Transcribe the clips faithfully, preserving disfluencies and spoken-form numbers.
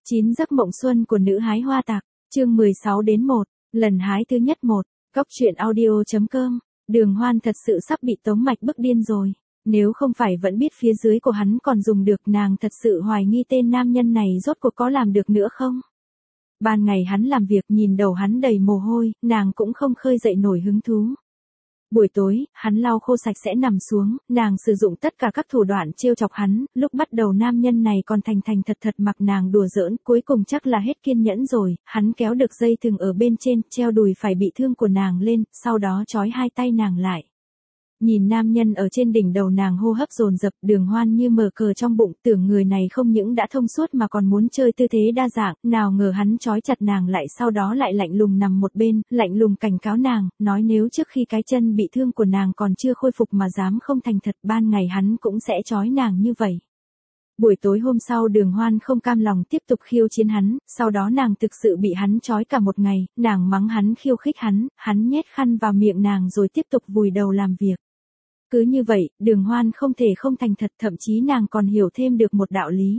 chín giấc mộng xuân của nữ hái hoa tặc, chương mười sáu đến một, lần hái thứ nhất một, Cóc truyện audio chấm com. Đường Hoan thật sự sắp bị Tống Mạch bức điên rồi. Nếu không phải vẫn biết phía dưới của hắn còn dùng được, nàng thật sự hoài nghi tên nam nhân này rốt cuộc có làm được nữa không. Ban ngày hắn làm việc nhìn đầu hắn đầy mồ hôi, nàng cũng không khơi dậy nổi hứng thú. Buổi tối, hắn lau khô sạch sẽ nằm xuống, nàng sử dụng tất cả các thủ đoạn trêu chọc hắn, lúc bắt đầu nam nhân này còn thành thành thật thật mặc nàng đùa giỡn, cuối cùng chắc là hết kiên nhẫn rồi, hắn kéo được dây thừng ở bên trên, treo đùi phải bị thương của nàng lên, sau đó trói hai tay nàng lại. Nhìn nam nhân ở trên đỉnh đầu nàng hô hấp dồn dập, Đường Hoan như mở cờ trong bụng, tưởng người này không những đã thông suốt mà còn muốn chơi tư thế đa dạng, nào ngờ hắn trói chặt nàng lại, sau đó lại lạnh lùng nằm một bên, lạnh lùng cảnh cáo nàng, nói nếu trước khi cái chân bị thương của nàng còn chưa khôi phục mà dám không thành thật, ban ngày hắn cũng sẽ trói nàng như vậy. Buổi tối hôm sau Đường Hoan không cam lòng tiếp tục khiêu chiến hắn, sau đó nàng thực sự bị hắn trói cả một ngày, nàng mắng hắn khiêu khích hắn, hắn nhét khăn vào miệng nàng rồi tiếp tục vùi đầu làm việc. Cứ như vậy, Đường Hoan không thể không thành thật, thậm chí nàng còn hiểu thêm được một đạo lý.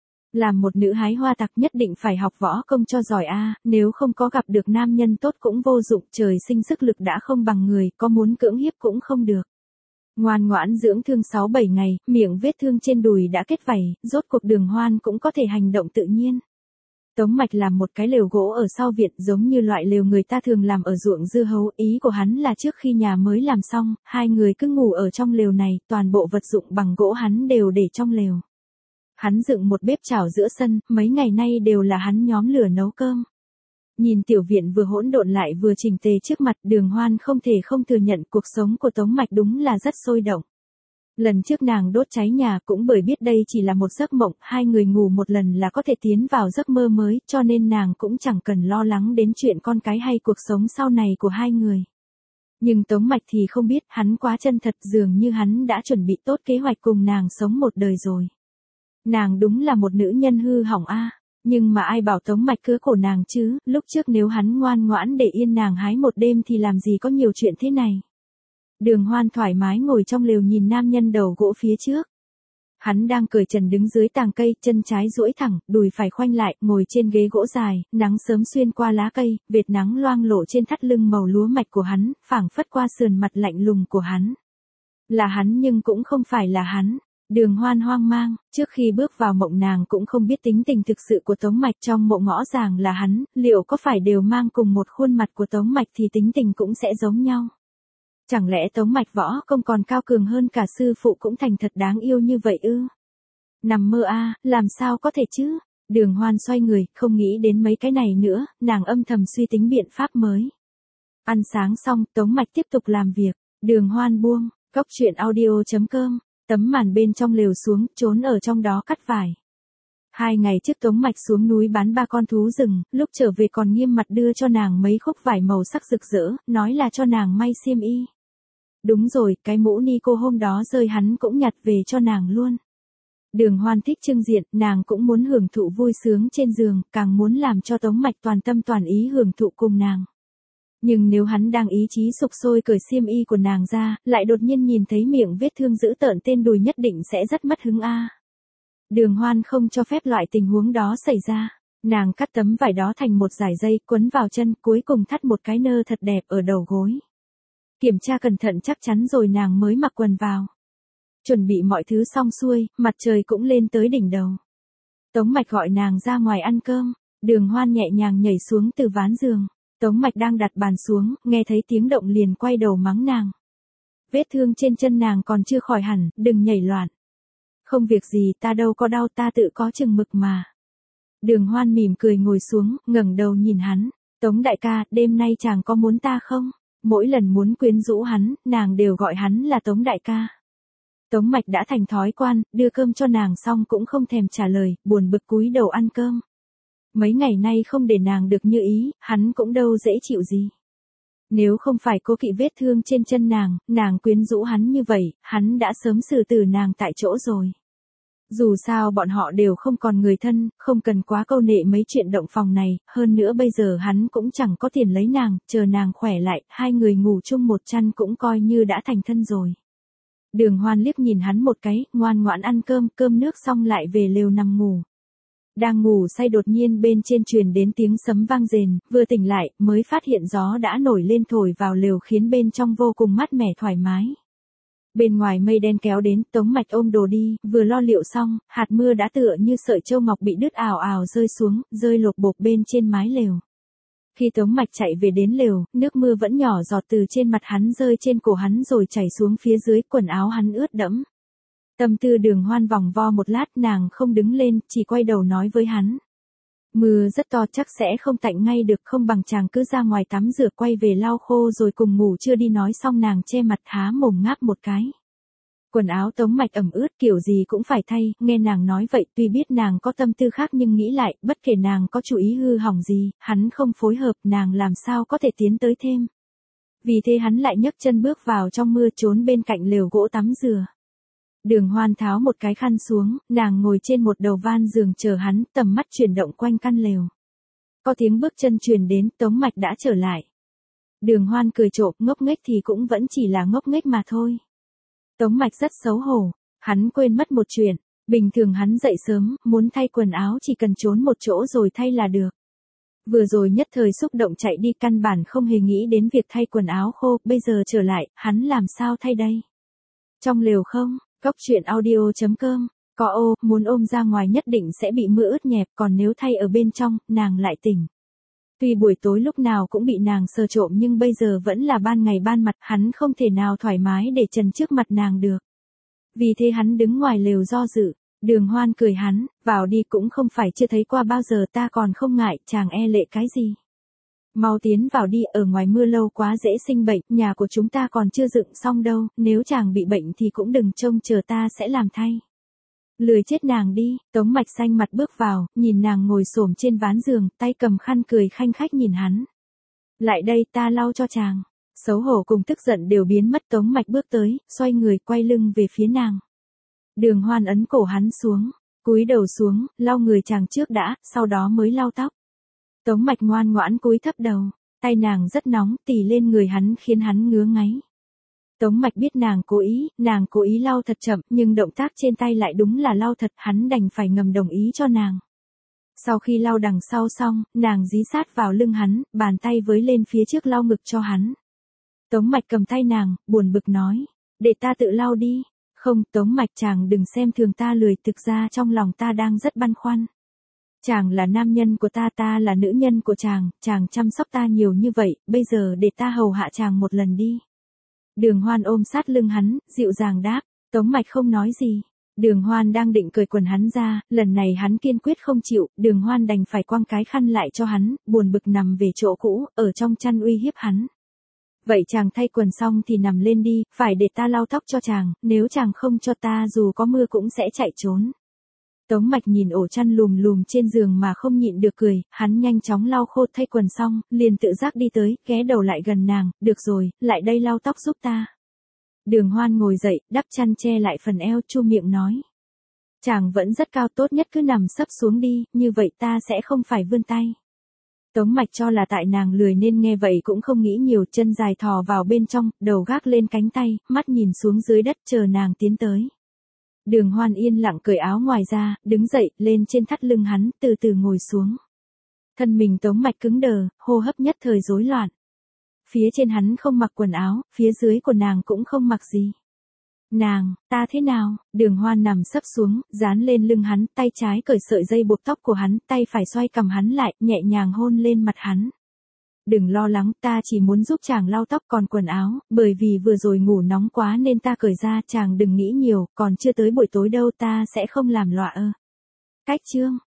Làm một nữ hái hoa tặc nhất định phải học võ công cho giỏi a, nếu không có gặp được nam nhân tốt cũng vô dụng, trời sinh sức lực đã không bằng người, có muốn cưỡng hiếp cũng không được. Ngoan ngoãn dưỡng thương sáu bảy ngày, miệng vết thương trên đùi đã kết vảy, rốt cuộc Đường Hoan cũng có thể hành động tự nhiên. Tống Mạch làm một cái lều gỗ ở sau viện, giống như loại lều người ta thường làm ở ruộng dưa hấu, ý của hắn là trước khi nhà mới làm xong, hai người cứ ngủ ở trong lều này, toàn bộ vật dụng bằng gỗ hắn đều để trong lều. Hắn dựng một bếp chảo giữa sân, mấy ngày nay đều là hắn nhóm lửa nấu cơm. Nhìn tiểu viện vừa hỗn độn lại vừa chỉnh tề trước mặt, Đường Hoan không thể không thừa nhận cuộc sống của Tống Mạch đúng là rất sôi động. Lần trước nàng đốt cháy nhà cũng bởi biết đây chỉ là một giấc mộng, hai người ngủ một lần là có thể tiến vào giấc mơ mới, cho nên nàng cũng chẳng cần lo lắng đến chuyện con cái hay cuộc sống sau này của hai người. Nhưng Tống Mạch thì không biết, hắn quá chân thật, dường như hắn đã chuẩn bị tốt kế hoạch cùng nàng sống một đời rồi. Nàng đúng là một nữ nhân hư hỏng a, nhưng mà ai bảo Tống Mạch cứa cổ nàng chứ, lúc trước nếu hắn ngoan ngoãn để yên nàng hái một đêm thì làm gì có nhiều chuyện thế này. Đường Hoan thoải mái ngồi trong lều nhìn nam nhân đầu gỗ phía trước. Hắn đang cởi trần đứng dưới tàng cây, chân trái duỗi thẳng, đùi phải khoanh lại, ngồi trên ghế gỗ dài, nắng sớm xuyên qua lá cây, vệt nắng loang lổ trên thắt lưng màu lúa mạch của hắn, phảng phất qua sườn mặt lạnh lùng của hắn. Là hắn nhưng cũng không phải là hắn. Đường Hoan hoang mang, trước khi bước vào mộng nàng cũng không biết tính tình thực sự của Tống Mạch, trong mộng rõ ràng là hắn, liệu có phải đều mang cùng một khuôn mặt của Tống Mạch thì tính tình cũng sẽ giống nhau. Chẳng lẽ Tống Mạch võ công còn cao cường hơn cả sư phụ cũng thành thật đáng yêu như vậy ư? Nằm mơ a, làm sao có thể chứ? Đường Hoan xoay người, không nghĩ đến mấy cái này nữa, nàng âm thầm suy tính biện pháp mới. Ăn sáng xong, Tống Mạch tiếp tục làm việc, Đường Hoan buông, Cóc truyện audio chấm com, tấm màn bên trong lều xuống, trốn ở trong đó cắt vải. Hai ngày trước Tống Mạch xuống núi bán ba con thú rừng, lúc trở về còn nghiêm mặt đưa cho nàng mấy khúc vải màu sắc rực rỡ, nói là cho nàng may xiêm y. Đúng rồi, cái mũ ni cô hôm đó rơi hắn cũng nhặt về cho nàng luôn. Đường Hoan thích trưng diện, nàng cũng muốn hưởng thụ vui sướng trên giường, càng muốn làm cho Tống Mạch toàn tâm toàn ý hưởng thụ cùng nàng. Nhưng nếu hắn đang ý chí sục sôi cởi xiêm y của nàng ra, lại đột nhiên nhìn thấy miệng vết thương dữ tợn tên đùi, nhất định sẽ rất mất hứng a. Đường Hoan không cho phép loại tình huống đó xảy ra. Nàng cắt tấm vải đó thành một dải dây, quấn vào chân, cuối cùng thắt một cái nơ thật đẹp ở đầu gối. Kiểm tra cẩn thận chắc chắn rồi nàng mới mặc quần vào. Chuẩn bị mọi thứ xong xuôi, mặt trời cũng lên tới đỉnh đầu. Tống Mạch gọi nàng ra ngoài ăn cơm. Đường Hoan nhẹ nhàng nhảy xuống từ ván giường. Tống Mạch đang đặt bàn xuống, nghe thấy tiếng động liền quay đầu mắng nàng. Vết thương trên chân nàng còn chưa khỏi hẳn, đừng nhảy loạn. Không việc gì, ta đâu có đau, ta tự có chừng mực mà. Đường Hoan mỉm cười ngồi xuống, ngẩng đầu nhìn hắn. Tống đại ca, đêm nay chàng có muốn ta không? Mỗi lần muốn quyến rũ hắn, nàng đều gọi hắn là Tống đại ca. Tống Mạch đã thành thói quen, đưa cơm cho nàng xong cũng không thèm trả lời, buồn bực cúi đầu ăn cơm. Mấy ngày nay không để nàng được như ý, hắn cũng đâu dễ chịu gì. Nếu không phải cố kỵ vết thương trên chân nàng, nàng quyến rũ hắn như vậy, hắn đã sớm xử tử nàng tại chỗ rồi. Dù sao bọn họ đều không còn người thân, không cần quá câu nệ mấy chuyện động phòng này, hơn nữa bây giờ hắn cũng chẳng có tiền lấy nàng, chờ nàng khỏe lại, hai người ngủ chung một chăn cũng coi như đã thành thân rồi. Đường Hoan liếc nhìn hắn một cái, ngoan ngoãn ăn cơm, cơm nước xong lại về lều nằm ngủ. Đang ngủ say đột nhiên bên trên truyền đến tiếng sấm vang rền, vừa tỉnh lại, mới phát hiện gió đã nổi lên thổi vào lều khiến bên trong vô cùng mát mẻ thoải mái. Bên ngoài mây đen kéo đến, Tống Mạch ôm đồ đi, vừa lo liệu xong, hạt mưa đã tựa như sợi châu ngọc bị đứt ào ào rơi xuống, rơi lộp bộp bên trên mái lều. Khi Tống Mạch chạy về đến lều, nước mưa vẫn nhỏ giọt từ trên mặt hắn rơi trên cổ hắn rồi chảy xuống phía dưới, quần áo hắn ướt đẫm. Tâm tư Đường Hoan vòng vo một lát, nàng không đứng lên, chỉ quay đầu nói với hắn. Mưa rất to, chắc sẽ không tạnh ngay được, không bằng chàng cứ ra ngoài tắm rửa quay về lau khô rồi cùng ngủ trưa đi. Nói xong nàng che mặt há mồm ngáp một cái. Quần áo Tống Mạch ẩm ướt kiểu gì cũng phải thay, nghe nàng nói vậy tuy biết nàng có tâm tư khác nhưng nghĩ lại, bất kể nàng có chú ý hư hỏng gì, hắn không phối hợp nàng làm sao có thể tiến tới thêm. Vì thế hắn lại nhấc chân bước vào trong mưa trốn bên cạnh lều gỗ tắm rửa. Đường Hoan tháo một cái khăn xuống, nàng ngồi trên một đầu van giường chờ hắn, tầm mắt chuyển động quanh căn lều. Có tiếng bước chân truyền đến, Tống Mạch đã trở lại. Đường Hoan cười trộm, ngốc nghếch thì cũng vẫn chỉ là ngốc nghếch mà thôi. Tống Mạch rất xấu hổ, hắn quên mất một chuyện, bình thường hắn dậy sớm, muốn thay quần áo chỉ cần trốn một chỗ rồi thay là được. Vừa rồi nhất thời xúc động chạy đi căn bản không hề nghĩ đến việc thay quần áo khô, bây giờ trở lại, hắn làm sao thay đây? Trong lều không? Cốc truyện audio chấm com, có ô, muốn ôm ra ngoài nhất định sẽ bị mưa ướt nhẹp, còn nếu thay ở bên trong, nàng lại tỉnh. Tuy buổi tối lúc nào cũng bị nàng sờ trộm nhưng bây giờ vẫn là ban ngày ban mặt, hắn không thể nào thoải mái để trần trước mặt nàng được. Vì thế hắn đứng ngoài lều do dự. Đường Hoan cười hắn, vào đi, cũng không phải chưa thấy qua bao giờ, ta còn không ngại, chàng e lệ cái gì. Mau tiến vào đi, ở ngoài mưa lâu quá dễ sinh bệnh, nhà của chúng ta còn chưa dựng xong đâu, nếu chàng bị bệnh thì cũng đừng trông chờ ta sẽ làm thay. Lười chết nàng đi. Tống Mạch xanh mặt bước vào, nhìn nàng ngồi xổm trên ván giường, tay cầm khăn cười khanh khách nhìn hắn. Lại đây, ta lau cho chàng. Xấu hổ cùng tức giận đều biến mất, Tống Mạch bước tới, xoay người quay lưng về phía nàng. Đường Hoan ấn cổ hắn xuống, cúi đầu xuống, lau người chàng trước đã, sau đó mới lau tóc. Tống Mạch ngoan ngoãn cúi thấp đầu, tay nàng rất nóng, tì lên người hắn khiến hắn ngứa ngáy. Tống Mạch biết nàng cố ý, nàng cố ý lau thật chậm, nhưng động tác trên tay lại đúng là lau thật, hắn đành phải ngầm đồng ý cho nàng. Sau khi lau đằng sau xong, nàng dí sát vào lưng hắn, bàn tay với lên phía trước lau ngực cho hắn. Tống Mạch cầm tay nàng, buồn bực nói, để ta tự lau đi. Không, Tống Mạch, chàng đừng xem thường ta lười, thực ra trong lòng ta đang rất băn khoăn. Chàng là nam nhân của ta, ta là nữ nhân của chàng, chàng chăm sóc ta nhiều như vậy, bây giờ để ta hầu hạ chàng một lần đi. Đường Hoan ôm sát lưng hắn, dịu dàng đáp. Tống Mạch không nói gì. Đường Hoan đang định cởi quần hắn ra, lần này hắn kiên quyết không chịu, Đường Hoan đành phải quăng cái khăn lại cho hắn, buồn bực nằm về chỗ cũ, ở trong chăn uy hiếp hắn. Vậy chàng thay quần xong thì nằm lên đi, phải để ta lau tóc cho chàng, nếu chàng không cho ta dù có mưa cũng sẽ chạy trốn. Tống Mạch nhìn ổ chăn lùm lùm trên giường mà không nhịn được cười, hắn nhanh chóng lau khô thay quần xong, liền tự giác đi tới, ghé đầu lại gần nàng, được rồi, lại đây lau tóc giúp ta. Đường Hoan ngồi dậy, đắp chăn che lại phần eo, chu miệng nói. Chàng vẫn rất cao, tốt nhất cứ nằm sấp xuống đi, như vậy ta sẽ không phải vươn tay. Tống Mạch cho là tại nàng lười nên nghe vậy cũng không nghĩ nhiều, chân dài thò vào bên trong, đầu gác lên cánh tay, mắt nhìn xuống dưới đất chờ nàng tiến tới. Đường Hoan yên lặng cởi áo ngoài ra, đứng dậy, lên trên thắt lưng hắn, từ từ ngồi xuống. Thân mình Tống Mạch cứng đờ, hô hấp nhất thời rối loạn. Phía trên hắn không mặc quần áo, phía dưới của nàng cũng không mặc gì. Nàng, ta thế nào? Đường Hoan nằm sấp xuống, dán lên lưng hắn, tay trái cởi sợi dây buộc tóc của hắn, tay phải xoay cằm hắn lại, nhẹ nhàng hôn lên mặt hắn. Đừng lo lắng, ta chỉ muốn giúp chàng lau tóc, còn quần áo, bởi vì vừa rồi ngủ nóng quá nên ta cởi ra, chàng đừng nghĩ nhiều, còn chưa tới buổi tối đâu, ta sẽ không làm loạn ơ. Cách chương.